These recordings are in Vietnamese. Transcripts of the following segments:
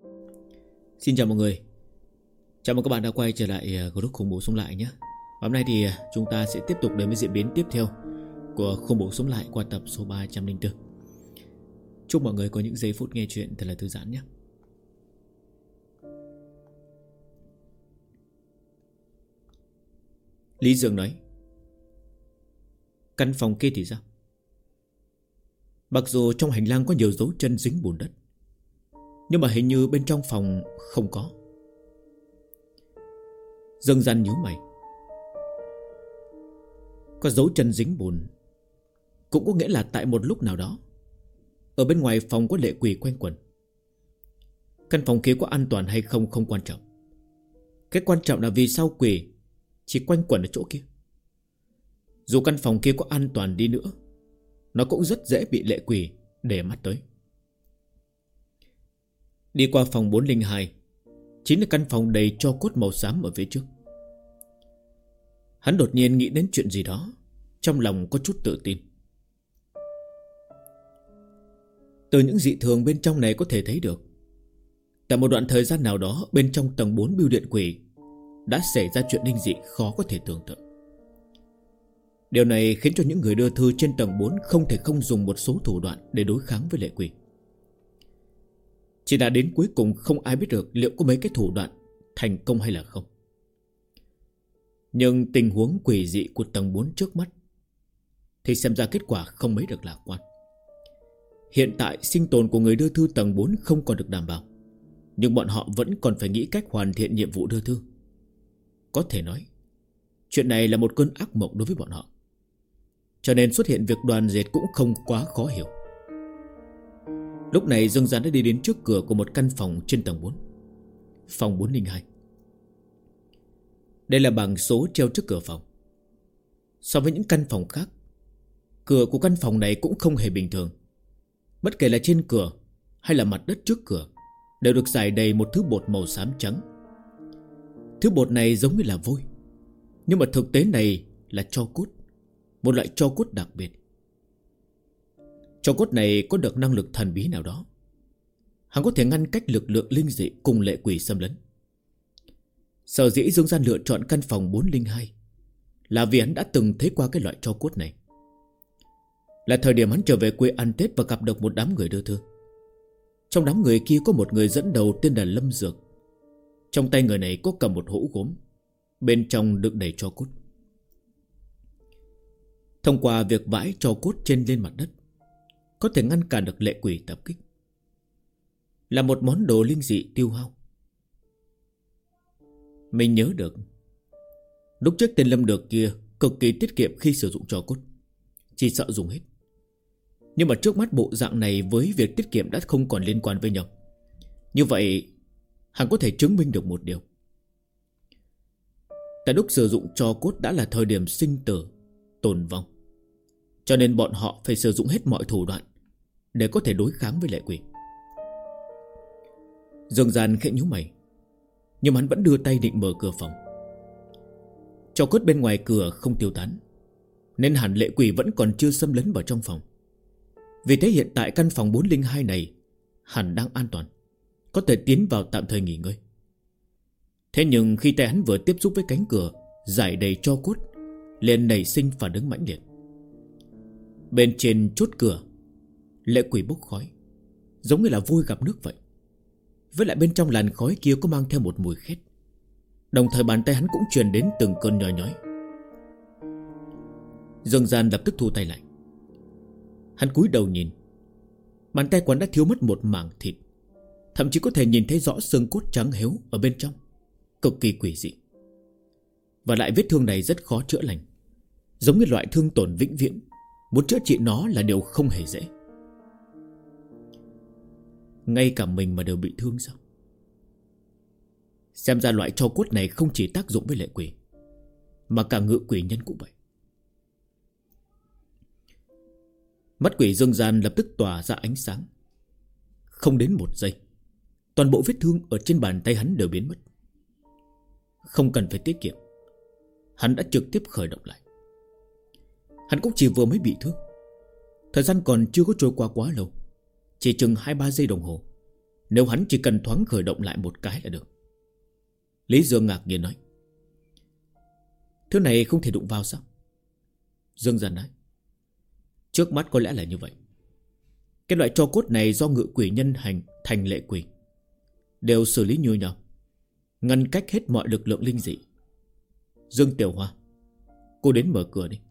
Xin chào mọi người. Chào mừng các bạn đã quay trở lại group khủng bố sống lại nhé. Hôm nay thì chúng ta sẽ tiếp tục đến với diễn biến tiếp theo của khủng bố sống lại qua tập số 304. Chúc mọi người có những giây phút nghe chuyện thật là thư giãn nhé. Lý Dương nói: căn phòng kia thì sao? Mặc dù trong hành lang có nhiều dấu chân dính bùn đất, nhưng mà hình như bên trong phòng không có. Dương Gian nhíu mày. Có dấu chân dính bùn cũng có nghĩa là tại một lúc nào đó ở bên ngoài phòng có lệ quỷ quanh quẩn. Căn phòng kia có an toàn hay không không quan trọng. Cái quan trọng là vì sao quỷ chỉ quanh quẩn ở chỗ kia. Dù căn phòng kia có an toàn đi nữa, nó cũng rất dễ bị lệ quỷ để mắt tới. Đi qua phòng 402, chính là căn phòng đầy tro cốt màu xám ở phía trước. Hắn đột nhiên nghĩ đến chuyện gì đó, trong lòng có chút tự tin. Từ những dị thường bên trong này có thể thấy được, tại một đoạn thời gian nào đó bên trong tầng 4 bưu điện quỷ đã xảy ra chuyện linh dị khó có thể tưởng tượng. Điều này khiến cho những người đưa thư trên tầng 4 không thể không dùng một số thủ đoạn để đối kháng với lệ quỷ. Chỉ đã đến cuối cùng không ai biết được liệu có mấy cái thủ đoạn thành công hay là không. Nhưng tình huống quỷ dị của tầng 4 trước mắt thì xem ra kết quả không mấy được lạc quan. Hiện tại sinh tồn của người đưa thư tầng 4 không còn được đảm bảo, nhưng bọn họ vẫn còn phải nghĩ cách hoàn thiện nhiệm vụ đưa thư. Có thể nói chuyện này là một cơn ác mộng đối với bọn họ, cho nên xuất hiện việc đoàn diệt cũng không quá khó hiểu. Lúc này Dương Gian đã đi đến trước cửa của một căn phòng trên tầng 4, phòng 402. Đây là bảng số treo trước cửa phòng. So với những căn phòng khác, cửa của căn phòng này cũng không hề bình thường. Bất kể là trên cửa hay là mặt đất trước cửa đều được rải đầy một thứ bột màu xám trắng. Thứ bột này giống như là vôi, nhưng mà thực tế này là tro cốt, một loại tro cốt đặc biệt. Tro cốt này có được năng lực thần bí nào đó, hắn có thể ngăn cách lực lượng linh dị cùng lệ quỷ xâm lấn. Sở dĩ Dương Gian lựa chọn căn phòng 402 là vì hắn đã từng thấy qua cái loại tro cốt này. Là thời điểm hắn trở về quê ăn Tết và gặp được một đám người đưa thư. Trong đám người kia có một người dẫn đầu tên là Lâm Dược. Trong tay người này có cầm một hũ gốm, bên trong đựng đầy tro cốt. Thông qua việc vãi tro cốt trên lên mặt đất, có thể ngăn cản được lệ quỷ tập kích, là một món đồ linh dị tiêu hao. Mình nhớ được lúc trước tên Lâm Được kia cực kỳ tiết kiệm khi sử dụng tro cốt, chỉ sợ dùng hết. Nhưng mà trước mắt bộ dạng này với việc tiết kiệm đã không còn liên quan với nhau. Như vậy hắn có thể chứng minh được một điều: tại lúc sử dụng tro cốt đã là thời điểm sinh tử tồn vong, cho nên bọn họ phải sử dụng hết mọi thủ đoạn để có thể đối kháng với lệ quỷ. Dương Gian khẽ nhíu mày, nhưng hắn vẫn đưa tay định mở cửa phòng. Tro cốt bên ngoài cửa không tiêu tán, nên hẳn lệ quỷ vẫn còn chưa xâm lấn vào trong phòng. Vì thế hiện tại căn phòng 402 này hẳn đang an toàn, có thể tiến vào tạm thời nghỉ ngơi. Thế nhưng khi tay hắn vừa tiếp xúc với cánh cửa rải đầy tro cốt, liền nảy sinh phản ứng mãnh liệt. Bên trên chốt cửa, lệ quỷ bốc khói, giống như là vôi gặp nước vậy. Với lại bên trong làn khói kia có mang theo một mùi khét. Đồng thời bàn tay hắn cũng truyền đến từng cơn nhói nhói. Dương Gian lập tức thu tay lại. Hắn cúi đầu nhìn, bàn tay quán đã thiếu mất một mảng thịt, thậm chí có thể nhìn thấy rõ xương cốt trắng héo ở bên trong, cực kỳ quỷ dị. Và lại vết thương này rất khó chữa lành, giống như loại thương tổn vĩnh viễn, muốn chữa trị nó là điều không hề dễ. Ngay cả mình mà đều bị thương sao? Xem ra loại tro cốt này không chỉ tác dụng với lệ quỷ, mà cả ngự quỷ nhân cũng vậy. Mắt quỷ Dương Gian lập tức tỏa ra ánh sáng. Không đến một giây, toàn bộ vết thương ở trên bàn tay hắn đều biến mất. Không cần phải tiết kiệm, hắn đã trực tiếp khởi động lại. Hắn cũng chỉ vừa mới bị thương, thời gian còn chưa có trôi qua quá lâu, chỉ chừng 2-3 giây đồng hồ, Nếu hắn chỉ cần thoáng khởi động lại một cái là được. Lý Dương ngạc nhiên nói. Thứ này không thể đụng vào sao? Dương Gian nói. Trước mắt có lẽ là như vậy. Cái loại tro cốt này do ngự quỷ nhân hành thành lệ quỷ, đều xử lý như nhau, ngăn cách hết mọi lực lượng linh dị. Dương Tiểu Hoa, cô đến mở cửa đi.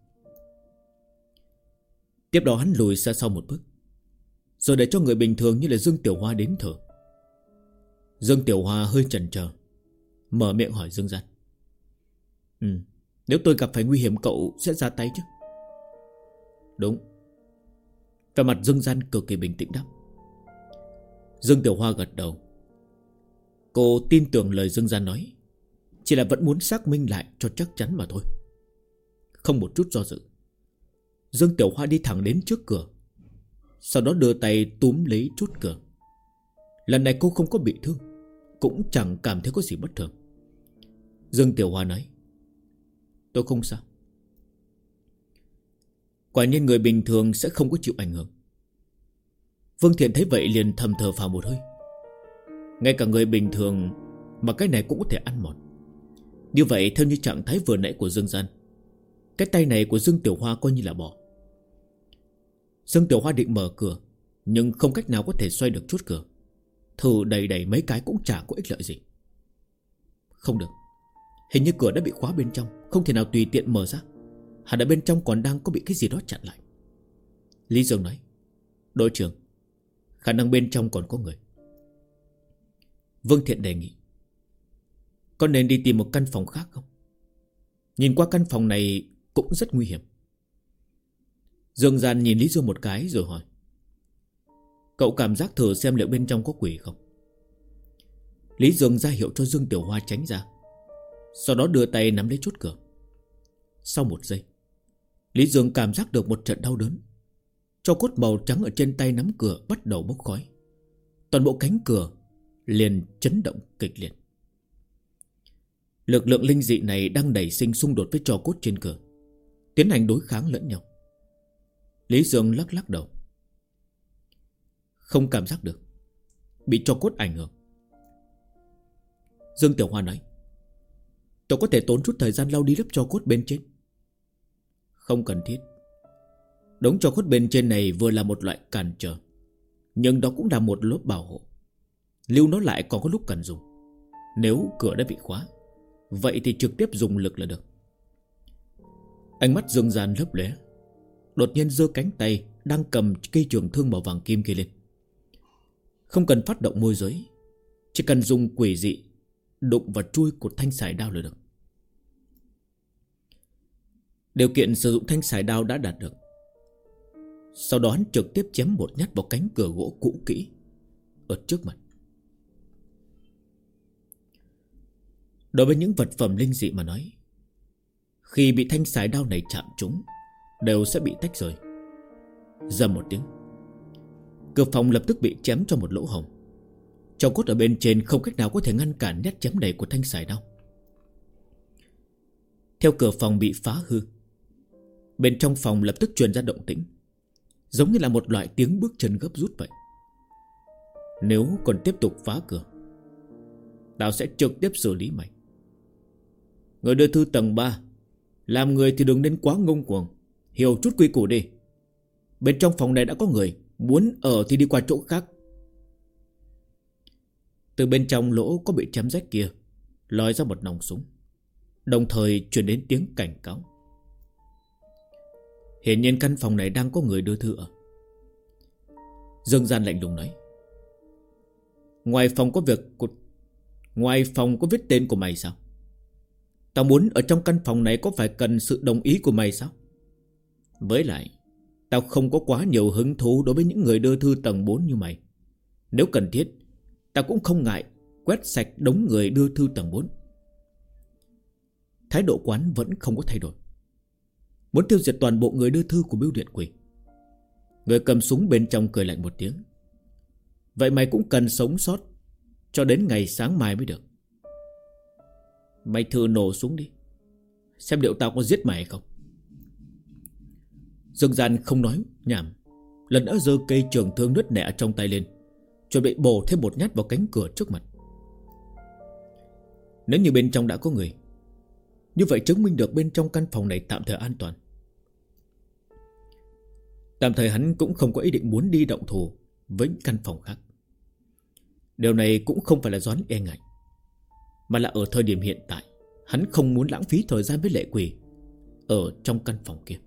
Tiếp đó hắn lùi ra sau một bước, rồi để cho người bình thường như là Dương Tiểu Hoa đến thở. Dương Tiểu Hoa hơi chần chờ, mở miệng hỏi Dương Gian. Nếu tôi gặp phải nguy hiểm cậu sẽ ra tay chứ? Đúng. Và mặt Dương Gian cực kỳ bình tĩnh đáp. Dương Tiểu Hoa gật đầu. Cô tin tưởng lời Dương Gian nói, chỉ là vẫn muốn xác minh lại cho chắc chắn mà thôi. Không một chút do dự, Dương Tiểu Hoa đi thẳng đến trước cửa, sau đó đưa tay túm lấy chốt cửa. Lần này cô không có bị thương, cũng chẳng cảm thấy có gì bất thường. Dương Tiểu Hoa nói. Tôi không sao. Quả nhiên người bình thường sẽ không có chịu ảnh hưởng. Vương Thiện thấy vậy liền thầm thở phào một hơi. Ngay cả người bình thường mà cái này cũng có thể ăn mòn. Như vậy theo như trạng thái vừa nãy của Dương Gian, cái tay này của Dương Tiểu Hoa coi như là bỏ. Dương Tiểu Hoa định mở cửa, nhưng không cách nào có thể xoay được chốt cửa. Thử đầy đầy mấy cái cũng chả có ích lợi gì. Không được, hình như cửa đã bị khóa bên trong, không thể nào tùy tiện mở ra. Hẳn ở bên trong còn đang có bị cái gì đó chặn lại. Lý Dương nói. Đội trưởng, khả năng bên trong còn có người. Vương Thiện đề nghị. Có nên đi tìm một căn phòng khác không? Nhìn qua căn phòng này cũng rất nguy hiểm. Dương Gian nhìn Lý Dương một cái rồi hỏi. Cậu cảm giác thử xem liệu bên trong có quỷ không? Lý Dương ra hiệu cho Dương Tiểu Hoa tránh ra, sau đó đưa tay nắm lấy chốt cửa. Sau một giây, Lý Dương cảm giác được một trận đau đớn. Tro cốt màu trắng ở trên tay nắm cửa bắt đầu bốc khói. Toàn bộ cánh cửa liền chấn động kịch liệt. Lực lượng linh dị này đang nảy sinh xung đột với tro cốt trên cửa, tiến hành đối kháng lẫn nhau. Lý Dương lắc lắc đầu. Không cảm giác được, bị tro cốt ảnh hưởng. Dương Tiểu Hoa nói. Tôi có thể tốn chút thời gian lau đi lớp tro cốt bên trên. Không cần thiết. Đống tro cốt bên trên này vừa là một loại cản trở, nhưng đó cũng là một lớp bảo hộ. Lưu nó lại còn có lúc cần dùng. Nếu cửa đã bị khóa, vậy thì trực tiếp dùng lực là được. Ánh mắt Dương Gian lấp lóe, đột nhiên giơ cánh tay đang cầm cây trường thương màu vàng kim kia lên. Không cần phát động môi giới, chỉ cần dùng quỷ dị đụng vào chuôi của thanh sải đao là được. Điều kiện sử dụng thanh sải đao đã đạt được. Sau đó hắn trực tiếp chém một nhát vào cánh cửa gỗ cũ kỹ ở trước mặt. Đối với những vật phẩm linh dị mà nói, khi bị thanh sải đao này chạm trúng đều sẽ bị tách rời. Rầm một tiếng, cửa phòng lập tức bị chém cho một lỗ hổng. Tro cốt ở bên trên không cách nào có thể ngăn cản nhát chém đầy của thanh sải đao. Theo cửa phòng bị phá hư, bên trong phòng lập tức truyền ra động tĩnh, giống như là một loại tiếng bước chân gấp rút vậy. Nếu còn tiếp tục phá cửa, tao sẽ trực tiếp xử lý mày. Người đưa thư tầng 3, làm người thì đừng nên quá ngông cuồng, hiểu chút quy củ đi. Bên trong phòng này đã có người, muốn ở thì đi qua chỗ khác. Từ bên trong lỗ có bị chém rách kia lòi ra một nòng súng, đồng thời truyền đến tiếng cảnh cáo. Hiển nhiên căn phòng này đang có người đưa thư ở. Dương Gian lạnh lùng nói. Ngoài phòng có viết tên của mày sao? Tao muốn ở trong căn phòng này có phải cần sự đồng ý của mày sao? Với lại, tao không có quá nhiều hứng thú đối với những người đưa thư tầng 4 như mày. Nếu cần thiết, tao cũng không ngại quét sạch đống người đưa thư tầng 4. Thái độ quán vẫn không có thay đổi, muốn tiêu diệt toàn bộ người đưa thư của bưu điện quỷ. Người cầm súng bên trong cười lạnh một tiếng. Vậy mày cũng cần sống sót cho đến ngày sáng mai mới được. Mày thử nổ súng đi, xem liệu tao có giết mày hay không. Dương Gian không nói nhảm, lần nữa giơ cây trường thương nứt nẻ trong tay lên, chuẩn bị bổ thêm một nhát vào cánh cửa trước mặt. Nếu như bên trong đã có người, như vậy chứng minh được bên trong căn phòng này tạm thời an toàn. Tạm thời hắn cũng không có ý định muốn đi động thủ với những căn phòng khác. Điều này cũng không phải là do hắn e ngại, mà là ở thời điểm hiện tại hắn không muốn lãng phí thời gian với lệ quỷ ở trong căn phòng kia.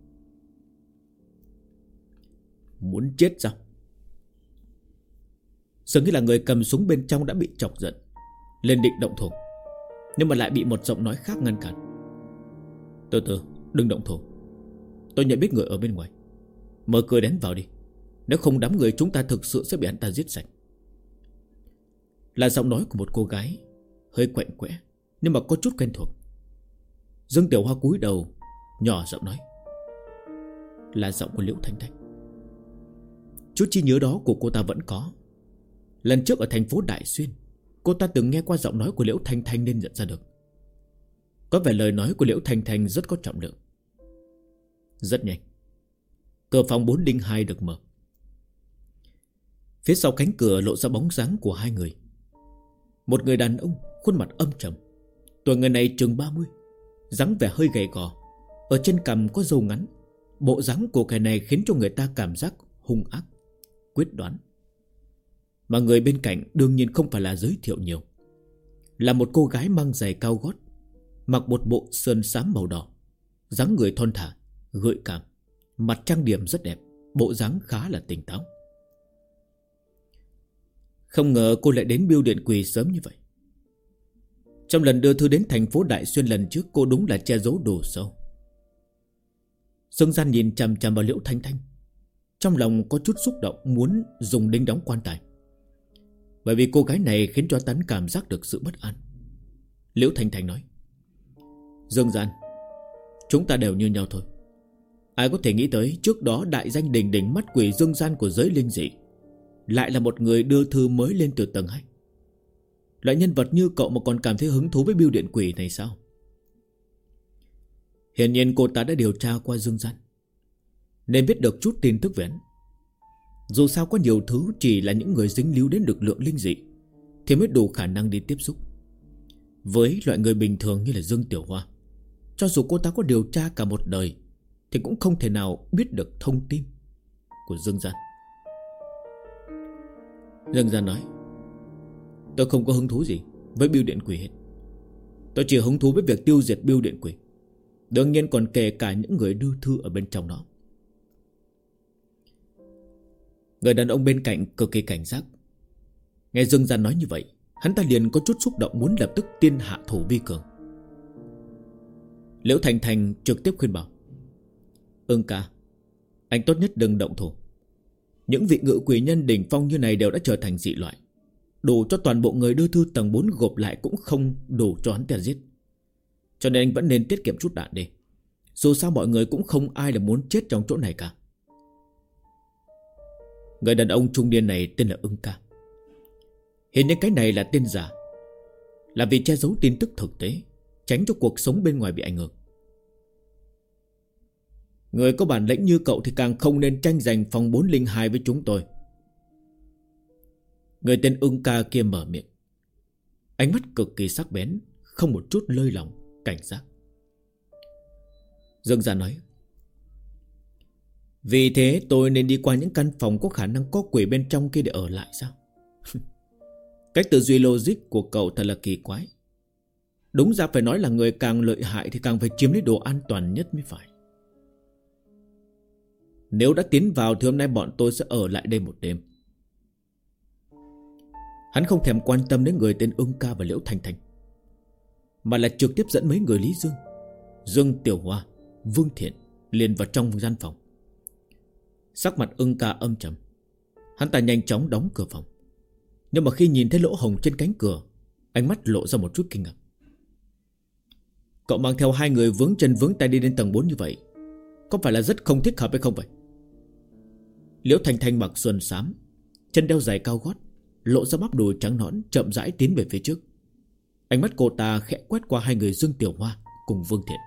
Muốn chết sao? Dường như là người cầm súng bên trong đã bị chọc giận, lên định động thủ, nhưng mà lại bị một giọng nói khác ngăn cản. Từ từ, đừng động thủ. Tôi nhận biết người ở bên ngoài. Mở cửa đến vào đi. Nếu không đám người chúng ta thực sự sẽ bị hắn ta giết sạch. Là giọng nói của một cô gái, hơi quạnh quẽ nhưng mà có chút quen thuộc. Dương Tiểu Hoa cúi đầu, nhỏ giọng nói. Là giọng của Liễu Thanh Thanh. Chút trí nhớ đó của cô ta vẫn có. Lần trước ở thành phố Đại Xuyên, cô ta từng nghe qua giọng nói của Liễu Thanh Thanh nên nhận ra được. Có vẻ lời nói của Liễu Thanh Thanh rất có trọng lượng. Rất nhanh, cửa phòng 402 được mở. Phía sau cánh cửa lộ ra bóng dáng của hai người. Một người đàn ông, khuôn mặt âm trầm. Tuổi người này chừng 30, dáng vẻ hơi gầy gò, ở trên cằm có râu ngắn. Bộ dáng của kẻ này khiến cho người ta cảm giác hung ác, quyết đoán. Mà người bên cạnh đương nhiên không phải là giới thiệu nhiều, là một cô gái mang giày cao gót, mặc một bộ sơn xám màu đỏ, dáng người thon thả, gợi cảm, mặt trang điểm rất đẹp, bộ dáng khá là tỉnh táo. Không ngờ cô lại đến Bưu Điện Quỳ sớm như vậy. Trong lần đưa thư đến thành phố Đại Xuyên lần trước, cô đúng là che giấu đồ sâu. Dương Gian nhìn chằm chằm vào Liễu Thanh Thanh, trong lòng có chút xúc động muốn dùng đinh đóng quan tài, bởi vì cô gái này khiến cho hắn cảm giác được sự bất an. Liễu Thanh Thanh nói. Dương Gian, chúng ta đều như nhau thôi. Ai có thể nghĩ tới trước đó đại danh đỉnh đỉnh mắt quỷ Dương Gian của giới linh dị lại là một người đưa thư mới lên từ tầng 2. Loại nhân vật như cậu mà còn cảm thấy hứng thú với Bưu Điện Quỷ này sao? Hiển nhiên cô ta đã điều tra qua Dương Gian, nên biết được chút tin tức về hắn. Dù sao có nhiều thứ chỉ là những người dính líu đến lực lượng linh dị thì mới đủ khả năng đi tiếp xúc. Với loại người bình thường như là Dương Tiểu Hoa, cho dù cô ta có điều tra cả một đời thì cũng không thể nào biết được thông tin của Dương Gian. Dương Gian nói. Tôi không có hứng thú gì với Bưu Điện Quỷ hết. Tôi chỉ hứng thú với việc tiêu diệt Bưu Điện Quỷ, đương nhiên còn kể cả những người đưa thư ở bên trong đó. Người đàn ông bên cạnh cực kỳ cảnh giác. Nghe Dương Gian nói như vậy, hắn ta liền có chút xúc động muốn lập tức tiên hạ thủ vi cường. Liễu Thanh Thanh trực tiếp khuyên bảo. Ca, anh tốt nhất đừng động thủ. Những vị ngự quỷ nhân đỉnh phong như này đều đã trở thành dị loại, đủ cho toàn bộ người đưa thư tầng 4 gộp lại cũng không đủ cho hắn ta giết. Cho nên anh vẫn nên tiết kiệm chút đạn đi. Dù sao mọi người cũng không ai là muốn chết trong chỗ này cả. Người đàn ông trung niên này tên là Ca. Hiện nhiên cái này là tên giả, là vì che giấu tin tức thực tế, tránh cho cuộc sống bên ngoài bị ảnh hưởng. Người có bản lĩnh như cậu thì càng không nên tranh giành phòng 402 với chúng tôi. Người tên Ca kia mở miệng, ánh mắt cực kỳ sắc bén, không một chút lơi lỏng, cảnh giác. Dương Gia nói. Vì thế tôi nên đi qua những căn phòng có khả năng có quỷ bên trong kia để ở lại sao? Cách tư duy logic của cậu thật là kỳ quái. Đúng ra phải nói là người càng lợi hại thì càng phải chiếm lấy đồ an toàn nhất mới phải. Nếu đã tiến vào thì hôm nay bọn tôi sẽ ở lại đây một đêm. Hắn không thèm quan tâm đến người tên Ca và Liễu Thanh Thanh, mà là trực tiếp dẫn mấy người Lý Dương, Dương Tiểu Hoa, Vương Thiện liền vào trong gian phòng. Sắc mặt Ca âm trầm. Hắn ta nhanh chóng đóng cửa phòng, nhưng mà khi nhìn thấy lỗ hổng trên cánh cửa, ánh mắt lộ ra một chút kinh ngạc. Cậu mang theo hai người vướng chân vướng tay đi đến tầng 4 như vậy, có phải là rất không thích hợp hay không vậy? Liễu Thanh Thanh mặc xuân xám, chân đeo giày cao gót, lộ ra bắp đùi trắng nõn, chậm rãi tiến về phía trước. Ánh mắt cô ta khẽ quét qua hai người Dương Tiểu Hoa cùng Vương Thiện.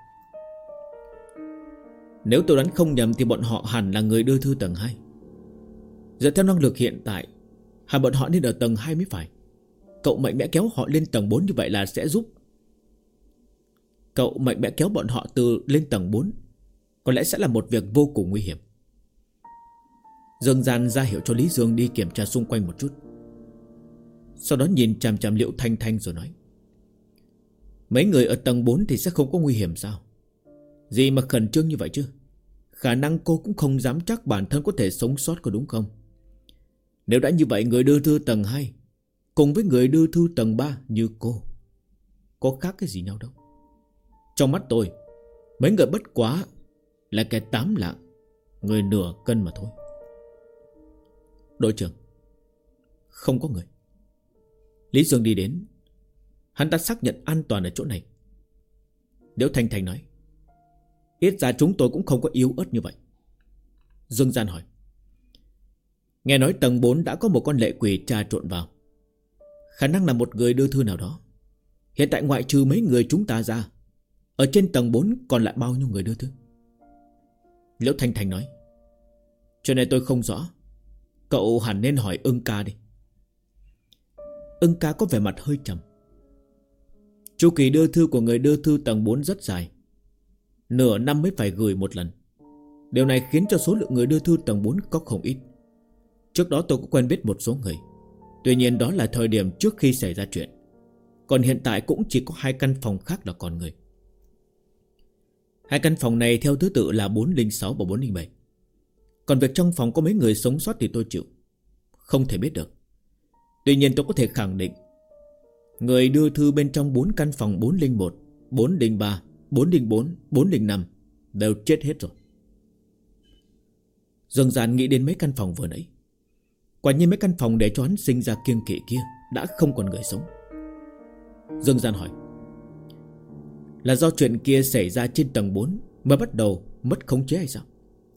Nếu tôi đoán không nhầm thì bọn họ hẳn là người đưa thư tầng 2. Dựa theo năng lực hiện tại Hẳn bọn họ nên ở tầng 2 mới phải. Cậu mạnh mẽ kéo họ lên tầng 4 như vậy là sẽ giúp. Cậu mạnh mẽ kéo bọn họ từ lên tầng 4 có lẽ sẽ là một việc vô cùng nguy hiểm. Dương Gian ra hiệu cho Lý Dương đi kiểm tra xung quanh một chút. Sau đó nhìn chằm chằm Liễu Thanh Thanh rồi nói: mấy người ở tầng 4 thì sẽ không có nguy hiểm sao? Gì mà khẩn trương như vậy chứ? Khả năng cô cũng không dám chắc bản thân có thể sống sót, có đúng không? Nếu đã như vậy, người đưa thư tầng 2 cùng với người đưa thư tầng 3 như cô có khác cái gì nhau đâu. Trong mắt tôi, mấy người bất quá là kẻ 8 lạng, người nửa cân mà thôi. Đội trưởng, không có người. Lý Dương đi đến. Hắn ta xác nhận an toàn ở chỗ này. Liễu Thanh Thanh nói: ít ra chúng tôi cũng không có yếu ớt như vậy. Dương Gian hỏi: nghe nói tầng 4 đã có một con lệ quỷ trà trộn vào. Khả năng là một người đưa thư nào đó. Hiện tại ngoại trừ mấy người chúng ta ra, ở trên tầng 4 còn lại bao nhiêu người đưa thư? Liễu Thanh Thanh nói: chuyện này tôi không rõ. Cậu hẳn nên hỏi Ưng ca đi. Ưng ca có vẻ mặt hơi trầm. Chu kỳ đưa thư của người đưa thư tầng 4 rất dài, nửa năm mới phải gửi một lần. Điều này khiến cho số lượng người đưa thư tầng 4 có không ít. Trước đó tôi cũng quen biết một số người. Tuy nhiên đó là thời điểm trước khi xảy ra chuyện. Còn hiện tại cũng chỉ có 2 căn phòng khác là còn người. 2 căn phòng này theo thứ tự là 406 và 407. Còn việc trong phòng có mấy người sống sót thì tôi chịu, không thể biết được. Tuy nhiên tôi có thể khẳng định người đưa thư bên trong 4 căn phòng 401, 403, 404, 405 đều chết hết rồi. Dương Gian nghĩ đến mấy căn phòng vừa nãy. Quả nhiên mấy căn phòng để cho hắn sinh ra kiêng kỵ kia đã không còn người sống. Dương Gian hỏi: là do chuyện kia xảy ra trên tầng 4 mà bắt đầu mất khống chế hay sao?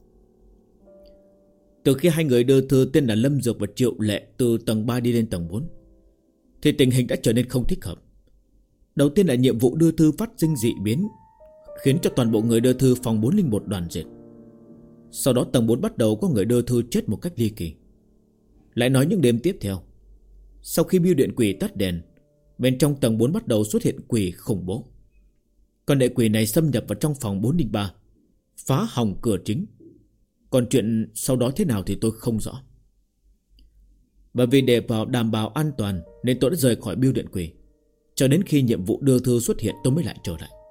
Từ khi 2 người đưa thư tên là Lâm Dược và Triệu Lệ từ tầng 3 đi lên tầng 4 thì tình hình đã trở nên không thích hợp. Đầu tiên là nhiệm vụ đưa thư phát sinh dị biến, khiến cho toàn bộ người đưa thư phòng 401 đoàn diệt. Sau đó tầng 4 bắt đầu có người đưa thư chết một cách ly kỳ. Lại nói những đêm tiếp theo, sau khi bưu điện quỷ tắt đèn, bên trong tầng 4 bắt đầu xuất hiện quỷ khủng bố. Con đệ quỷ này xâm nhập vào trong phòng 403, phá hỏng cửa chính. Còn chuyện sau đó thế nào thì tôi không rõ. Bởi vì để đảm bảo an toàn nên tôi đã rời khỏi bưu điện quỷ. Cho đến khi nhiệm vụ đưa thư xuất hiện tôi mới lại trở lại.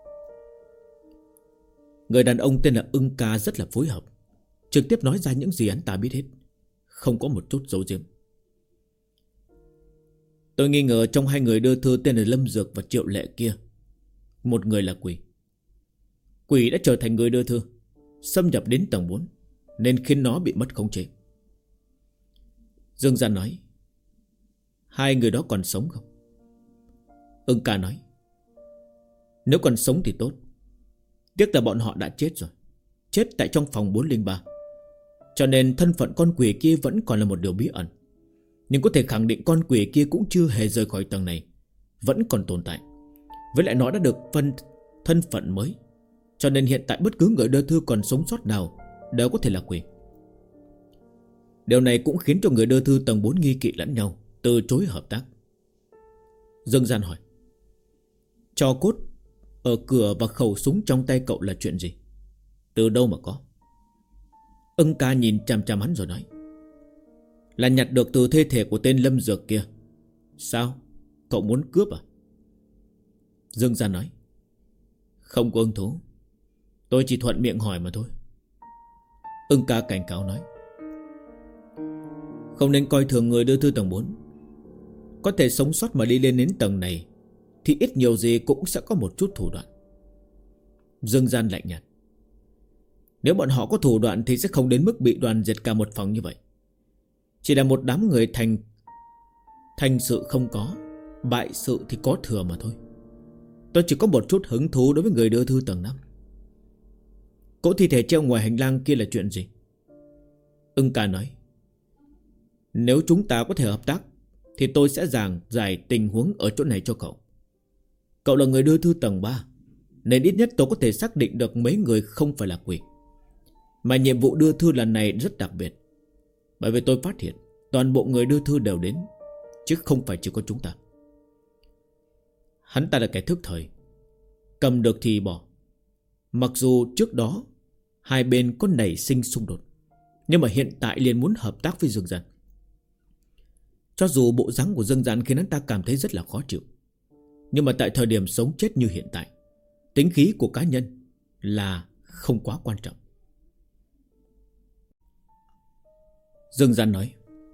Người đàn ông tên là Ưng ca rất là phối hợp, trực tiếp nói ra những gì hắn ta biết hết, không có một chút giấu giếm. Tôi nghi ngờ trong 2 người đưa thư tên là Lâm Dược và Triệu Lệ kia, một người là quỷ. Quỷ đã trở thành người đưa thư, xâm nhập đến tầng 4, nên khiến nó bị mất khống chế. Dương Gian nói: 2 người đó còn sống không? Ưng ca nói: nếu còn sống thì tốt. Tiếc là bọn họ đã chết rồi, chết tại trong phòng 403. Cho nên thân phận con quỷ kia vẫn còn là một điều bí ẩn. Nhưng có thể khẳng định con quỷ kia cũng chưa hề rời khỏi tầng này, vẫn còn tồn tại. Với lại nó đã được phân thân phận mới, cho nên hiện tại bất cứ người đưa thư còn sống sót nào đều có thể là quỷ. Điều này cũng khiến cho người đưa thư tầng 4 nghi kỵ lẫn nhau, từ chối hợp tác. Dương Gian hỏi: tro cốt ở cửa và khẩu súng trong tay cậu là chuyện gì? Từ đâu mà có? Ưng ca nhìn chằm chằm hắn rồi nói: là nhặt được từ thi thể của tên Lâm Dược kia. Sao? Cậu muốn cướp à? Dương Gian nói: không có hứng thú, tôi chỉ thuận miệng hỏi mà thôi. Ưng ca cảnh cáo nói: không nên coi thường người đưa thư tầng 4. Có thể sống sót mà đi lên đến tầng này thì ít nhiều gì cũng sẽ có một chút thủ đoạn. Dương Gian lạnh nhạt: nếu bọn họ có thủ đoạn thì sẽ không đến mức bị đoàn diệt cả một phòng như vậy. Chỉ là một đám người thành sự không có, bại sự thì có thừa mà thôi. Tôi chỉ có một chút hứng thú đối với người đưa thư tầng 5. Cỗ thi thể treo ngoài hành lang kia là chuyện gì? Ưng ca nói: nếu chúng ta có thể hợp tác thì tôi sẽ giảng giải tình huống ở chỗ này cho cậu. Cậu là người đưa thư tầng 3, nên ít nhất tôi có thể xác định được mấy người không phải là quỷ. Mà nhiệm vụ đưa thư lần này rất đặc biệt, bởi vì tôi phát hiện toàn bộ người đưa thư đều đến, chứ không phải chỉ có chúng ta. Hắn ta là kẻ thức thời, cầm được thì bỏ. Mặc dù trước đó hai bên có nảy sinh xung đột, nhưng mà hiện tại liền muốn hợp tác với Dương Gian. Cho dù bộ dáng của Dương Gian khiến hắn ta cảm thấy rất là khó chịu, nhưng mà tại thời điểm sống chết như hiện tại, tính khí của cá nhân là không quá quan trọng. Dương Gian nói: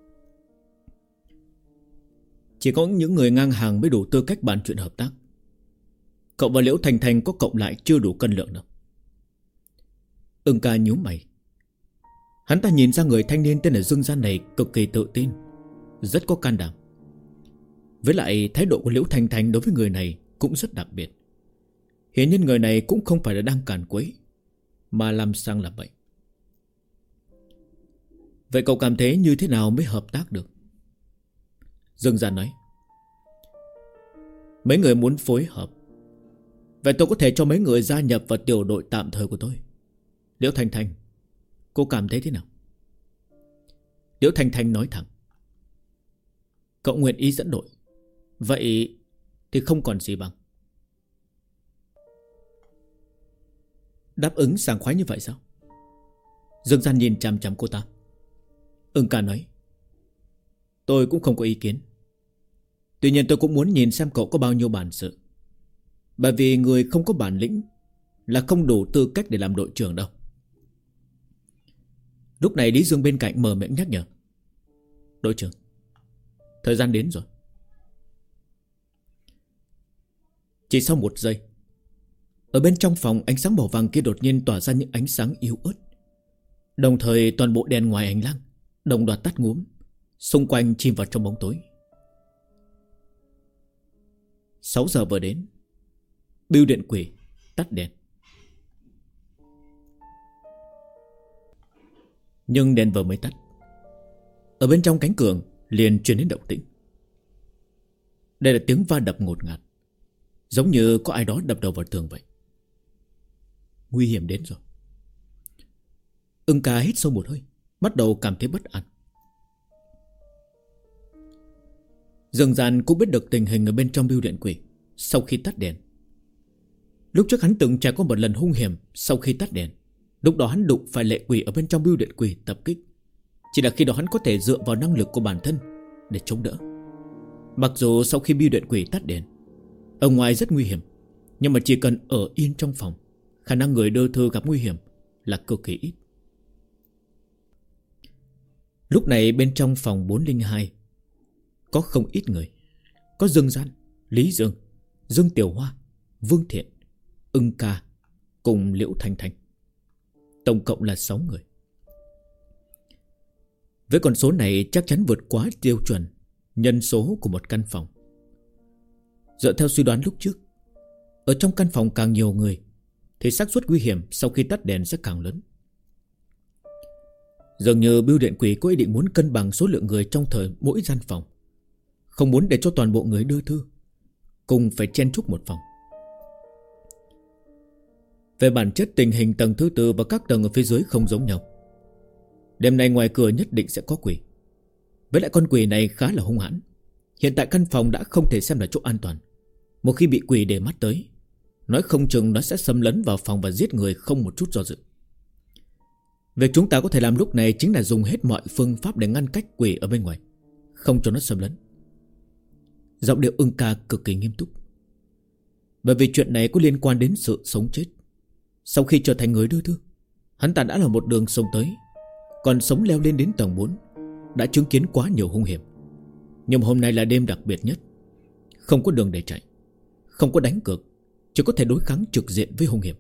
chỉ có những người ngang hàng mới đủ tư cách bàn chuyện hợp tác. Cậu và Liễu Thành Thành có cộng lại chưa đủ cân lượng đâu. Ưng ca nhíu mày. Hắn ta nhìn ra người thanh niên tên là Dương Gian này cực kỳ tự tin, rất có can đảm. Với lại thái độ của Liễu Thành Thành đối với người này cũng rất đặc biệt. Hiển nhiên người này cũng không phải là đang càn quấy, mà làm sang làm bậy. Vậy cậu cảm thấy như thế nào mới hợp tác được? Dương Gian nói: mấy người muốn phối hợp, vậy tôi có thể cho mấy người gia nhập vào tiểu đội tạm thời của tôi. Liễu Thành Thành, cô cảm thấy thế nào? Liễu Thành Thành nói thẳng: cậu nguyện ý dẫn đội, vậy thì không còn gì bằng. Đáp ứng sảng khoái như vậy sao? Dương Gian nhìn chằm chằm cô ta. Ưng ca nói: tôi cũng không có ý kiến. Tuy nhiên tôi cũng muốn nhìn xem cậu có bao nhiêu bản sự. Bởi vì người không có bản lĩnh là không đủ tư cách để làm đội trưởng đâu. Lúc này Lý Dương bên cạnh mở miệng nhắc nhở: đội trưởng, thời gian đến rồi. Chỉ sau 1 giây, ở bên trong phòng ánh sáng màu vàng kia đột nhiên tỏa ra những ánh sáng yếu ớt. Đồng thời toàn bộ đèn ngoài hành lang đồng loạt tắt ngúm, xung quanh chìm vào trong bóng tối. 6 giờ vừa đến, bưu điện quỷ tắt đèn. Nhưng đèn vừa mới tắt, ở bên trong cánh cửa liền truyền đến động tĩnh. Đây là tiếng va đập ngột ngạt, giống như có ai đó đập đầu vào tường vậy. Nguy hiểm đến rồi. Ưng ca hít sâu một hơi, bắt đầu cảm thấy bất an. Dương Gian cũng biết được tình hình ở bên trong bưu điện quỷ sau khi tắt đèn. Lúc trước hắn từng trải qua một lần hung hiểm sau khi tắt đèn. Lúc đó hắn đụng phải lệ quỷ ở bên trong bưu điện quỷ tập kích. Chỉ là khi đó hắn có thể dựa vào năng lực của bản thân để chống đỡ. Mặc dù sau khi bưu điện quỷ tắt đèn, ở ngoài rất nguy hiểm, nhưng mà chỉ cần ở yên trong phòng, khả năng người đưa thư gặp nguy hiểm là cực kỳ ít. Lúc này bên trong phòng 402 có không ít người. Có Dương Gian, Lý Dương, Dương Tiểu Hoa, Vương Thiện, Ưng ca cùng Liễu Thanh Thanh. Tổng cộng là 6 người. Với con số này chắc chắn vượt quá tiêu chuẩn nhân số của một căn phòng. Dựa theo suy đoán lúc trước, ở trong căn phòng càng nhiều người thì xác suất nguy hiểm sau khi tắt đèn sẽ càng lớn. Dường như bưu điện quỷ có ý định muốn cân bằng số lượng người trong mỗi gian phòng, không muốn để cho toàn bộ người đưa thư cùng phải chen chúc một phòng. Về bản chất tình hình tầng thứ 4 và các tầng ở phía dưới không giống nhau. Đêm nay ngoài cửa nhất định sẽ có quỷ. Với lại con quỷ này khá là hung hãn. Hiện tại căn phòng đã không thể xem là chỗ an toàn. Một khi bị quỷ để mắt tới, nói không chừng nó sẽ xâm lấn vào phòng và giết người không một chút do dự. Việc chúng ta có thể làm lúc này chính là dùng hết mọi phương pháp để ngăn cách quỷ ở bên ngoài, không cho nó xâm lấn. Giọng điệu Ưng ca cực kỳ nghiêm túc. Bởi vì chuyện này có liên quan đến sự sống chết. Sau khi trở thành người đưa thư, hắn ta đã là một đường sông tới, còn sống leo lên đến tầng 4, đã chứng kiến quá nhiều hung hiểm. Nhưng hôm nay là đêm đặc biệt nhất, không có đường để chạy, không có đánh cược, chỉ có thể đối kháng trực diện với hung hiểm.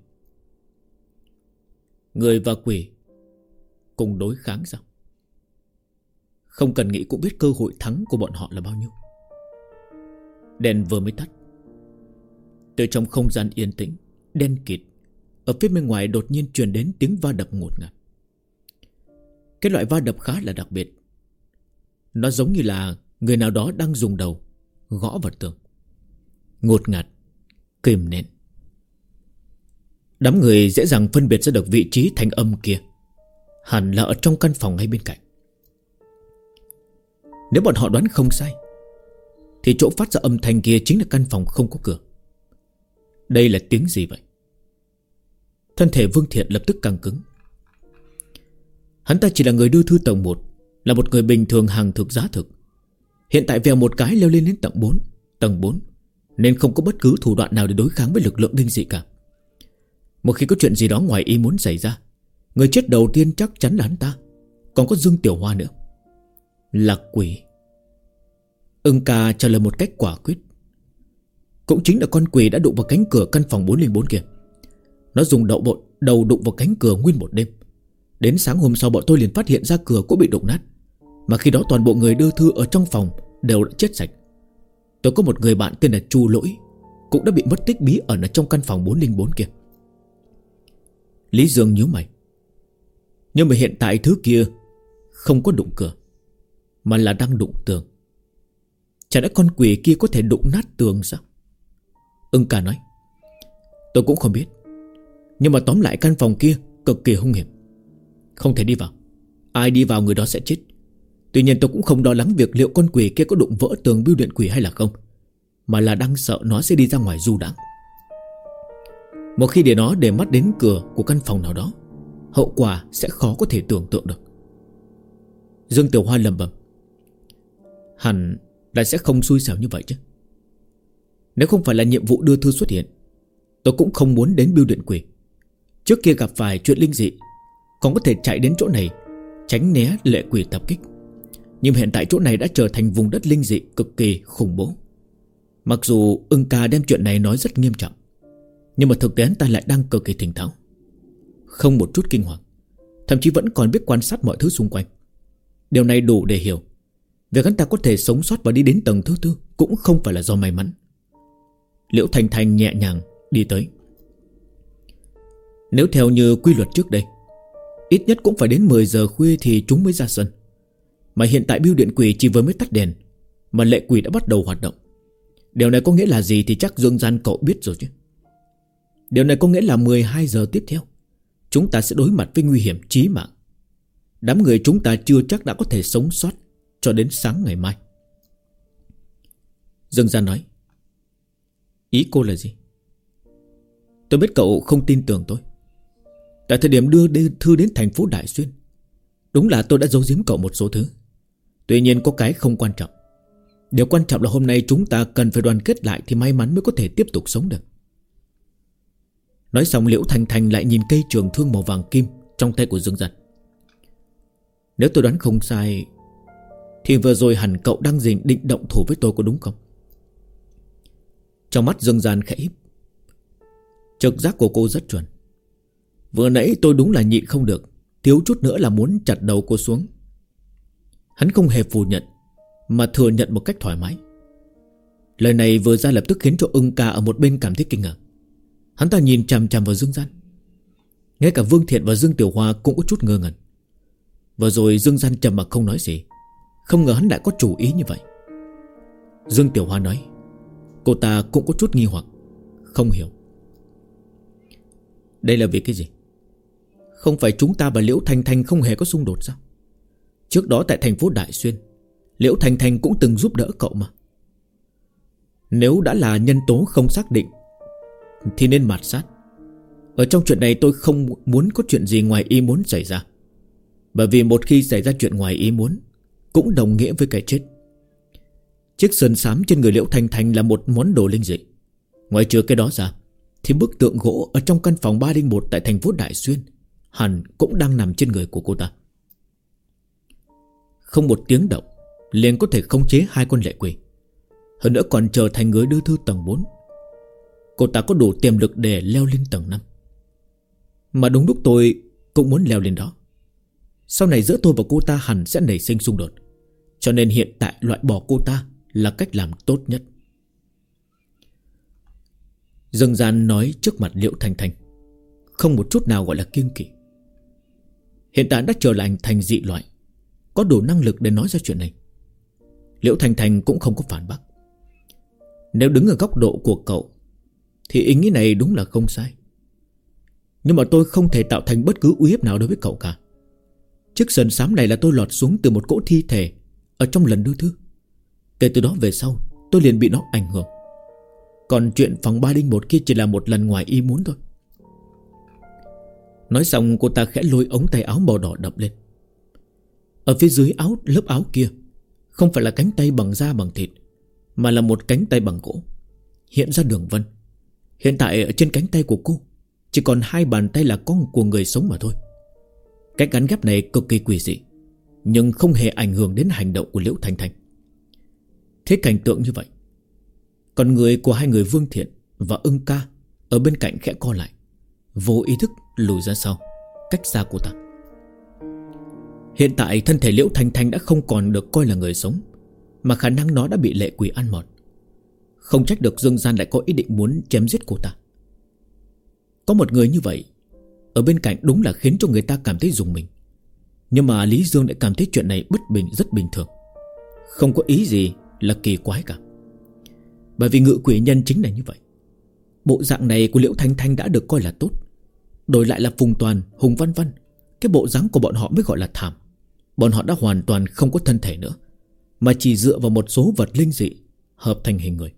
Người và quỷ cùng đối kháng sao? Không cần nghĩ cũng biết cơ hội thắng của bọn họ là bao nhiêu. Đèn vừa mới tắt, từ trong không gian yên tĩnh đen kịt, ở phía bên ngoài đột nhiên truyền đến tiếng va đập ngột ngạt. Cái loại va đập khá là đặc biệt. Nó giống như là người nào đó đang dùng đầu gõ vào tường, ngột ngạt, kìm nén. Đám người dễ dàng phân biệt ra được vị trí thanh âm kia hẳn là ở trong căn phòng ngay bên cạnh. Nếu bọn họ đoán không sai thì chỗ phát ra âm thanh kia chính là căn phòng không có cửa. Đây là tiếng gì vậy? Thân thể Vương Thiện lập tức căng cứng. Hắn ta chỉ là người đưa thư tầng 1, là một người bình thường hàng thực giá thực. Hiện tại vèo một cái leo lên đến tầng 4, nên không có bất cứ thủ đoạn nào để đối kháng với lực lượng linh dị cả. Một khi có chuyện gì đó ngoài ý muốn xảy ra, người chết đầu tiên chắc chắn là hắn ta. Còn có Dương Tiểu Hoa nữa. Là quỷ. Ưng ca trả lời một cách quả quyết. Cũng chính là con quỷ đã đụng vào cánh cửa căn phòng 404 kia. Nó dùng đầu đụng vào cánh cửa nguyên một đêm. Đến sáng hôm sau bọn tôi liền phát hiện ra cửa cũng bị đụng nát. Mà khi đó toàn bộ người đưa thư ở trong phòng đều đã chết sạch. Tôi có một người bạn tên là Chu Lỗi, cũng đã bị mất tích bí ẩn ở trong căn phòng 404 kia. Lý Dương nhíu mày. Nhưng mà hiện tại thứ kia không có đụng cửa, mà là đang đụng tường. Chả lẽ con quỷ kia có thể đụng nát tường sao? Ưng ca nói. Tôi cũng không biết, nhưng mà tóm lại căn phòng kia cực kỳ hung hiểm, không thể đi vào. Ai đi vào người đó sẽ chết. Tuy nhiên tôi cũng không lo lắng việc liệu con quỷ kia có đụng vỡ tường bưu điện quỷ hay là không, mà là đang sợ nó sẽ đi ra ngoài du đãng. Một khi để nó để mắt đến cửa của căn phòng nào đó, hậu quả sẽ khó có thể tưởng tượng được. Dương Tiểu Hoa lẩm bẩm. Hẳn là sẽ không xui xẻo như vậy chứ. Nếu không phải là nhiệm vụ đưa thư xuất hiện, tôi cũng không muốn đến bưu điện quỷ. Trước kia gặp phải chuyện linh dị, còn có thể chạy đến chỗ này tránh né lệ quỷ tập kích. Nhưng hiện tại chỗ này đã trở thành vùng đất linh dị cực kỳ khủng bố. Mặc dù Ưng ca đem chuyện này nói rất nghiêm trọng, nhưng mà thực tế hắn ta lại đang cực kỳ tỉnh táo, không một chút kinh hoàng, thậm chí vẫn còn biết quan sát mọi thứ xung quanh. Điều này đủ để hiểu việc hắn ta có thể sống sót và đi đến tầng thứ 4 cũng không phải là do may mắn. Liễu Thanh Thanh nhẹ nhàng đi tới. Nếu theo như quy luật trước đây, ít nhất cũng phải đến 10 giờ khuya thì chúng mới ra sân. Mà hiện tại bưu điện quỷ chỉ vừa mới tắt đèn mà lệ quỷ đã bắt đầu hoạt động. Điều này có nghĩa là gì thì chắc Dương Gian cậu biết rồi chứ. Điều này có nghĩa là 12 giờ tiếp theo chúng ta sẽ đối mặt với nguy hiểm chí mạng. Đám người chúng ta chưa chắc đã có thể sống sót cho đến sáng ngày mai. Dương Gian nói. Ý cô là gì? Tôi biết cậu không tin tưởng tôi. Tại thời điểm đưa thư đến thành phố Đại Xuyên, đúng là tôi đã giấu giếm cậu một số thứ. Tuy nhiên có cái không quan trọng. Điều quan trọng là hôm nay chúng ta cần phải đoàn kết lại thì may mắn mới có thể tiếp tục sống được. Nói xong Liễu Thanh Thanh lại nhìn cây trường thương màu vàng kim trong tay của Dương Gian. Nếu tôi đoán không sai thì vừa rồi hẳn cậu đang định động thủ với tôi có đúng không? Trong mắt Dương Gian khẽ híp. Trực giác của cô rất chuẩn. Vừa nãy tôi đúng là nhịn không được, thiếu chút nữa là muốn chặt đầu cô xuống. Hắn không hề phủ nhận, mà thừa nhận một cách thoải mái. Lời này vừa ra lập tức khiến cho Ưng ca ở một bên cảm thấy kinh ngạc. Hắn ta nhìn chằm chằm vào Dương Gian. Ngay cả Vương Thiện và Dương Tiểu Hoa cũng có chút ngơ ngẩn. Vừa rồi Dương Gian trầm mặc không nói gì, không ngờ hắn lại có chủ ý như vậy. Dương Tiểu Hoa nói. Cô ta cũng có chút nghi hoặc, không hiểu. Đây là vì cái gì? Không phải chúng ta và Liễu Thanh Thanh không hề có xung đột sao? Trước đó tại thành phố Đại Xuyên, Liễu Thanh Thanh cũng từng giúp đỡ cậu mà. Nếu đã là nhân tố không xác định thì nên mạt sát. Ở trong chuyện này tôi không muốn có chuyện gì ngoài ý muốn xảy ra. Bởi vì một khi xảy ra chuyện ngoài ý muốn cũng đồng nghĩa với cái chết. Chiếc sơn xám trên người Liễu Thanh Thanh là một món đồ linh dị. Ngoài trừ cái đó ra thì bức tượng gỗ ở trong căn phòng 301 tại thành phố Đại Xuyên hẳn cũng đang nằm trên người của cô ta. Không một tiếng động liền có thể khống chế hai con lệ quỷ, hơn nữa còn trở thành người đưa thư tầng 4. Cô ta có đủ tiềm lực để leo lên tầng 5. Mà đúng lúc tôi cũng muốn leo lên đó. Sau này giữa tôi và cô ta hẳn sẽ nảy sinh xung đột, cho nên hiện tại loại bỏ cô ta là cách làm tốt nhất. Dương Gian nói trước mặt Liễu Thanh Thanh, không một chút nào gọi là kiêng kỵ. Hiện tại đã trở lại thành dị loại, có đủ năng lực để nói ra chuyện này. Liễu Thanh Thanh cũng không có phản bác. Nếu đứng ở góc độ của cậu thì ý nghĩ này đúng là không sai. Nhưng mà tôi không thể tạo thành bất cứ uy hiếp nào đối với cậu cả. Chiếc sườn xám này là tôi lọt xuống từ một cỗ thi thể ở trong lần đưa thư. Kể từ đó về sau tôi liền bị nó ảnh hưởng. Còn chuyện phòng 301 kia chỉ là một lần ngoài ý muốn thôi. Nói xong cô ta khẽ lôi ống tay áo màu đỏ đập lên. Ở phía dưới lớp áo kia không phải là cánh tay bằng da bằng thịt, mà là một cánh tay bằng gỗ, hiện ra đường vân. Hiện tại ở trên cánh tay của cô chỉ còn 2 bàn tay là con của người sống mà thôi. Cách gắn ghép này cực kỳ quỷ dị, nhưng không hề ảnh hưởng đến hành động của Liễu Thanh Thanh. Thế cảnh tượng như vậy, còn người của hai người Vương Thiện và Ưng Ca ở bên cạnh khẽ co lại, vô ý thức lùi ra sau, cách xa cô ta. Hiện tại thân thể Liễu Thanh Thanh đã không còn được coi là người sống, mà khả năng nó đã bị lệ quỷ ăn mòn. Không trách được Dương Gian lại có ý định muốn chém giết cô ta. Có một người như vậy ở bên cạnh đúng là khiến cho người ta cảm thấy rùng mình. Nhưng mà Lý Dương lại cảm thấy chuyện này rất bình thường, không có ý gì là kỳ quái cả. Bởi vì ngự quỷ nhân chính là như vậy. Bộ dạng này của Liễu Thanh Thanh đã được coi là tốt, đổi lại là Phùng Toàn, Hùng Văn Văn, cái bộ dáng của bọn họ mới gọi là thảm. Bọn họ đã hoàn toàn không có thân thể nữa, mà chỉ dựa vào một số vật linh dị hợp thành hình người.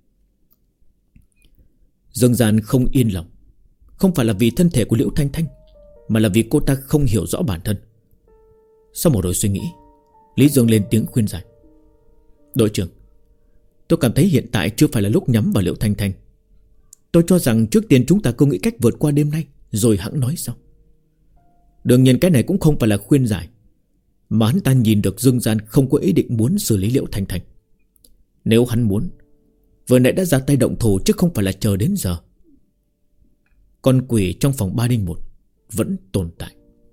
Dương Gian không yên lòng, không phải là vì thân thể của Liễu Thanh Thanh, mà là vì cô ta không hiểu rõ bản thân. Sau một hồi suy nghĩ, Lý Dương lên tiếng khuyên giải. Đội trưởng, tôi cảm thấy hiện tại chưa phải là lúc nhắm vào Liễu Thanh Thanh. Tôi cho rằng trước tiên chúng ta cứ nghĩ cách vượt qua đêm nay, rồi hẵng nói sau. Đương nhiên cái này cũng không phải là khuyên giải, mà hắn ta nhìn được Dương Gian không có ý định muốn xử lý Liễu Thanh Thanh. Nếu hắn muốn, vừa nãy đã ra tay động thủ, chứ không phải là chờ đến giờ. Con quỷ trong phòng 301 vẫn tồn tại.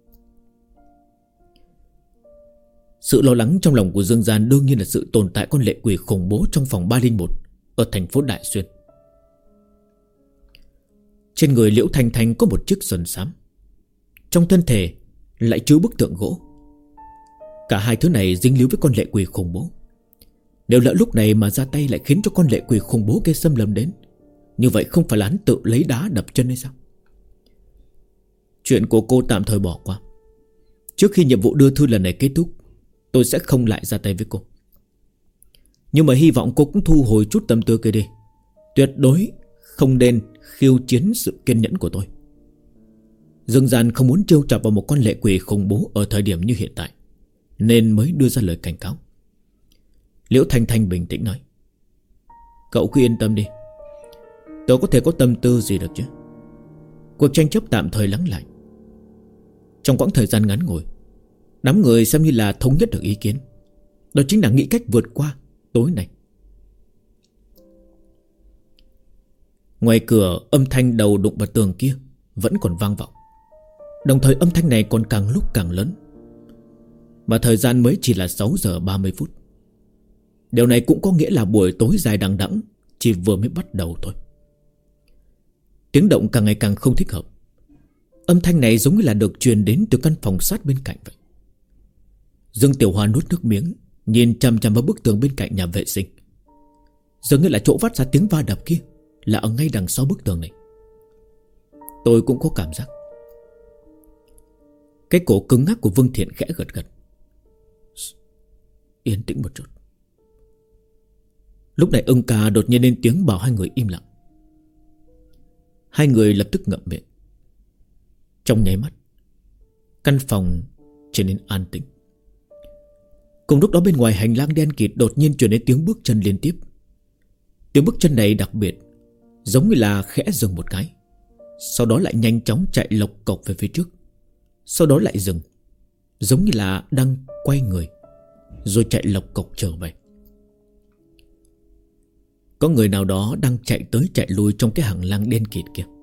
Sự lo lắng trong lòng của Dương Gian đương nhiên là sự tồn tại con lệ quỷ khủng bố trong phòng 301 ở thành phố Đại Xuyên. Trên người Liễu Thanh Thanh có một chiếc sườn xám, trong thân thể lại chứa bức tượng gỗ. Cả hai thứ này dính líu với con lệ quỷ khủng bố. Nếu lỡ lúc này mà ra tay lại khiến cho con lệ quỷ khủng bố kia xâm lấn đến, như vậy không phải là hắn tự lấy đá đập chân hay sao? Chuyện của cô tạm thời bỏ qua. Trước khi nhiệm vụ đưa thư lần này kết thúc, tôi sẽ không lại ra tay với cô. Nhưng mà hy vọng cô cũng thu hồi chút tâm tư kia đi. Tuyệt đối không nên khiêu chiến sự kiên nhẫn của tôi. Dương Gian không muốn trêu chọc vào một con lệ quỷ khủng bố ở thời điểm như hiện tại, nên mới đưa ra lời cảnh cáo. Liễu Thanh Thanh bình tĩnh nói. Cậu cứ yên tâm đi, tôi có thể có tâm tư gì được chứ. Cuộc tranh chấp tạm thời lắng lại. Trong quãng thời gian ngắn ngủi, đám người xem như là thống nhất được ý kiến. Đó chính là nghĩ cách vượt qua tối nay. Ngoài cửa, âm thanh đầu đụng vào tường kia vẫn còn vang vọng. Đồng thời âm thanh này còn càng lúc càng lớn. Mà thời gian mới chỉ là 6 giờ 30 phút. Điều này cũng có nghĩa là buổi tối dài đằng đẵng chỉ vừa mới bắt đầu thôi. Tiếng động càng ngày càng không thích hợp. Âm thanh này giống như là được truyền đến từ căn phòng sát bên cạnh vậy. Dương Tiểu Hoa nuốt nước miếng, nhìn chằm chằm vào bức tường bên cạnh nhà vệ sinh. Dường như là chỗ phát ra tiếng va đập kia là ở ngay đằng sau bức tường này. Tôi cũng có cảm giác. Cái cổ cứng ngắc của Vương Thiện khẽ gật gật. Yên tĩnh một chút. Lúc này Ưng Ca đột nhiên lên tiếng bảo hai người im lặng. Hai người lập tức ngậm miệng. Trong nháy mắt, căn phòng trở nên an tĩnh. Cùng lúc đó bên ngoài hành lang đen kịt đột nhiên truyền đến tiếng bước chân liên tiếp. Tiếng bước chân này đặc biệt, giống như là khẽ dừng một cái, sau đó lại nhanh chóng chạy lộc cộc về phía trước, sau đó lại dừng, giống như là đang quay người, rồi chạy lộc cộc trở về. Có người nào đó đang chạy tới chạy lui trong cái hành lang đen kịt kia.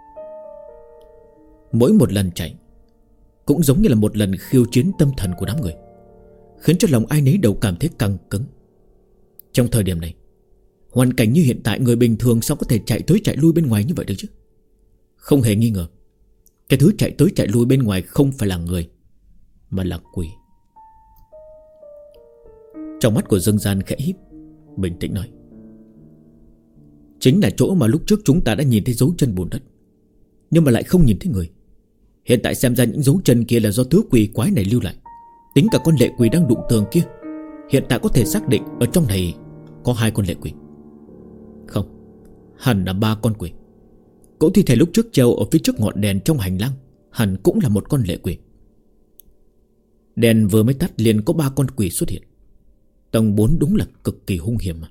Mỗi một lần chạy cũng giống như là một lần khiêu chiến tâm thần của đám người, khiến cho lòng ai nấy đều cảm thấy căng cứng. Trong thời điểm này, hoàn cảnh như hiện tại, người bình thường sao có thể chạy tới chạy lui bên ngoài như vậy được chứ? Không hề nghi ngờ, cái thứ chạy tới chạy lui bên ngoài không phải là người, mà là quỷ. Trong mắt của Dương Gian khẽ híp, bình tĩnh nói. Chính là chỗ mà lúc trước chúng ta đã nhìn thấy dấu chân bùn đất, nhưng mà lại không nhìn thấy người. Hiện tại xem ra những dấu chân kia là do thứ quỷ quái này lưu lại. Tính cả con lệ quỷ đang đụng tường kia hiện tại có thể xác định ở trong này có 2 con lệ quỷ. Không, hẳn là 3 con quỷ. Cỗ thi thể lúc trước treo ở phía trước ngọn đèn trong hành lang hẳn cũng là một con lệ quỷ. Đèn vừa mới tắt liền có 3 con quỷ xuất hiện. Tầng 4 đúng là cực kỳ hung hiểm mà.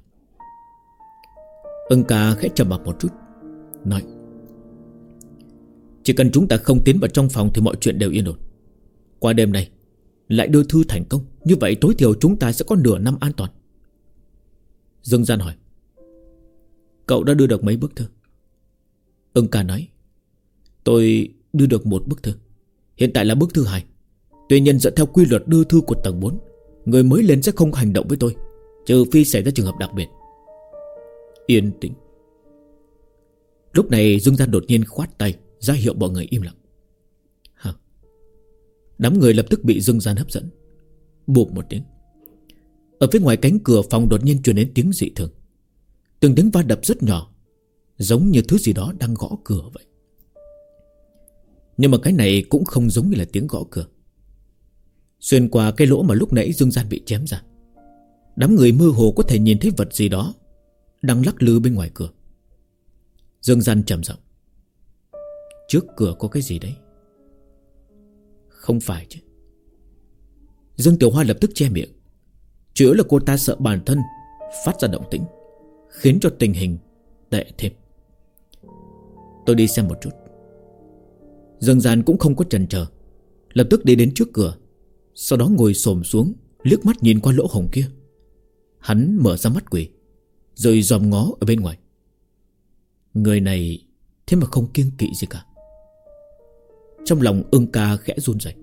Ưng ca khẽ trầm mặc một chút, nói: chỉ cần chúng ta không tiến vào trong phòng thì mọi chuyện đều yên ổn. Qua đêm này lại đưa thư thành công, như vậy tối thiểu chúng ta sẽ có nửa năm an toàn. Dương Gian hỏi: cậu đã đưa được mấy bức thư? Ưng ca nói: tôi đưa được 1 bức thư. Hiện tại là bức thư 2. Tuy nhiên dựa theo quy luật đưa thư của tầng 4, người mới lên sẽ không hành động với tôi, trừ phi xảy ra trường hợp đặc biệt. Yên tĩnh. Lúc này Dương Gian đột nhiên khoát tay ra hiệu mọi người im lặng. Đám người lập tức bị Dương Gian hấp dẫn. Bụp một tiếng, ở phía ngoài cánh cửa phòng đột nhiên truyền đến tiếng dị thường. Từng tiếng va đập rất nhỏ, giống như thứ gì đó đang gõ cửa vậy. Nhưng mà cái này cũng không giống như là tiếng gõ cửa. Xuyên qua cái lỗ mà lúc nãy Dương Gian bị chém ra, đám người mơ hồ có thể nhìn thấy vật gì đó đang lắc lư bên ngoài cửa. Dương Gian trầm giọng: trước cửa có cái gì đấy? Không phải chứ? Dương Tiểu Hoa lập tức che miệng. Chủ yếu là cô ta sợ bản thân phát ra động tĩnh, khiến cho tình hình tệ thêm. Tôi đi xem một chút. Dương Gian cũng không có chần chờ, lập tức đi đến trước cửa, sau đó ngồi xổm xuống, liếc mắt nhìn qua lỗ hổng kia. Hắn mở ra mắt quỷ, rồi dòm ngó ở bên ngoài. Người này thế mà không kiêng kỵ gì cả. Trong lòng Ưng ca khẽ run rẩy.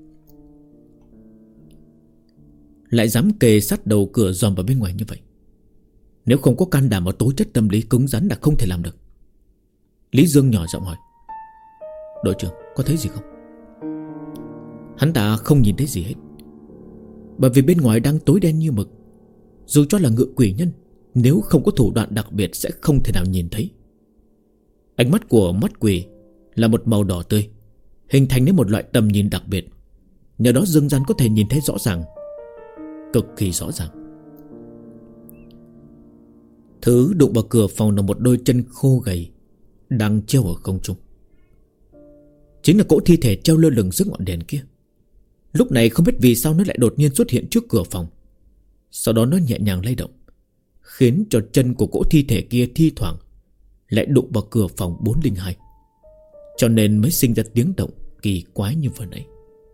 Lại dám kề sát đầu cửa dòm vào bên ngoài như vậy, nếu không có can đảm và tố chất tâm lý cứng rắn là không thể làm được. Lý Dương nhỏ giọng hỏi: đội trưởng có thấy gì không? Hắn ta không nhìn thấy gì hết, bởi vì bên ngoài đang tối đen như mực. Dù cho là ngự quỷ nhân, nếu không có thủ đoạn đặc biệt sẽ không thể nào nhìn thấy. Ánh mắt của mắt quỷ là một màu đỏ tươi, hình thành nên một loại tầm nhìn đặc biệt. Nhờ đó Dương Gian có thể nhìn thấy rõ ràng, cực kỳ rõ ràng. Thứ đụng vào cửa phòng là một đôi chân khô gầy đang treo ở không trung. Chính là cỗ thi thể treo lơ lửng dưới ngọn đèn kia. Lúc này không biết vì sao nó lại đột nhiên xuất hiện trước cửa phòng. Sau đó nó nhẹ nhàng lay động, khiến cho chân của cỗ thi thể kia thi thoảng lại đụng vào cửa phòng 402, cho nên mới sinh ra tiếng động kỳ quái như vừa nãy.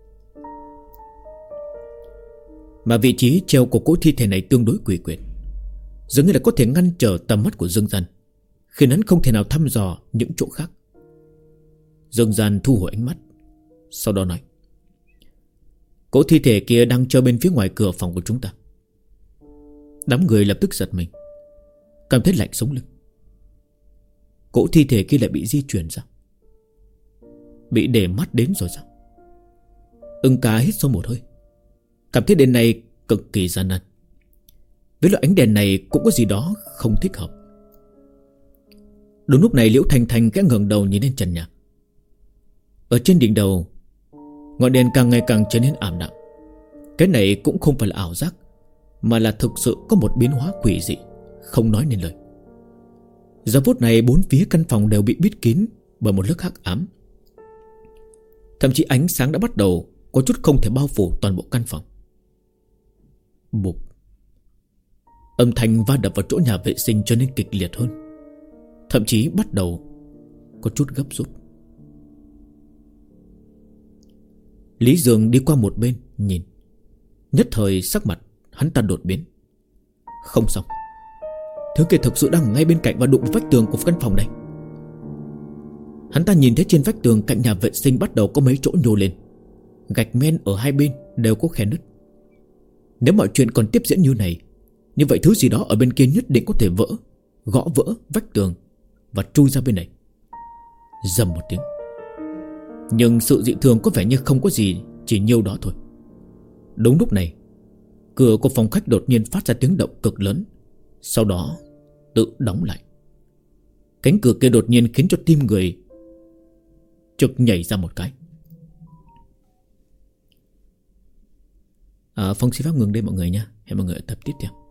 Mà vị trí treo của cỗ thi thể này tương đối quỷ quyệt, dường như là có thể ngăn trở tầm mắt của Dương Gian, khiến hắn không thể nào thăm dò những chỗ khác. Dương Gian thu hồi ánh mắt, sau đó nói: cỗ thi thể kia đang treo bên phía ngoài cửa phòng của chúng ta. Đám người lập tức giật mình, cảm thấy lạnh sống lưng. Cỗ thi thể kia lại bị di chuyển ra, bị để mắt đến rồi sao? Ưng cá hít sâu một hơi, cảm thấy đèn này cực kỳ gian nan. Với loại ánh đèn này cũng có gì đó không thích hợp. Đúng lúc này Liễu Thanh Thanh cái ngẩng đầu nhìn lên trần nhà. Ở trên đỉnh đầu, ngọn đèn càng ngày càng trở nên ảm đạm. Cái này cũng không phải là ảo giác, mà là thực sự có một biến hóa quỷ dị, không nói nên lời. Giờ phút này 4 phía căn phòng đều bị bít kín bởi một lớp hắc ám. Thậm chí ánh sáng đã bắt đầu có chút không thể bao phủ toàn bộ căn phòng. Bụp. Âm thanh va đập vào chỗ nhà vệ sinh trở nên kịch liệt hơn, thậm chí bắt đầu có chút gấp rút. Lý Dương đi qua một bên nhìn, nhất thời sắc mặt hắn ta đột biến. Không xong, thứ kia thực sự đang ở ngay bên cạnh và đụng vào vách tường của căn phòng này. Hắn ta nhìn thấy trên vách tường cạnh nhà vệ sinh bắt đầu có mấy chỗ nhô lên, gạch men ở hai bên đều có khe nứt. Nếu mọi chuyện còn tiếp diễn như này, như vậy thứ gì đó ở bên kia nhất định có thể gõ vỡ vách tường và chui ra bên này. Rầm một tiếng. Nhưng sự dị thường có vẻ như không có gì, chỉ nhiêu đó thôi. Đúng lúc này, cửa của phòng khách đột nhiên phát ra tiếng động cực lớn, sau đó tự đóng lại. Cánh cửa kia đột nhiên khiến cho tim người trực nhảy ra một cái. Phong xin phép ngừng đây mọi người nha. Hẹn mọi người ở tập tiếp theo.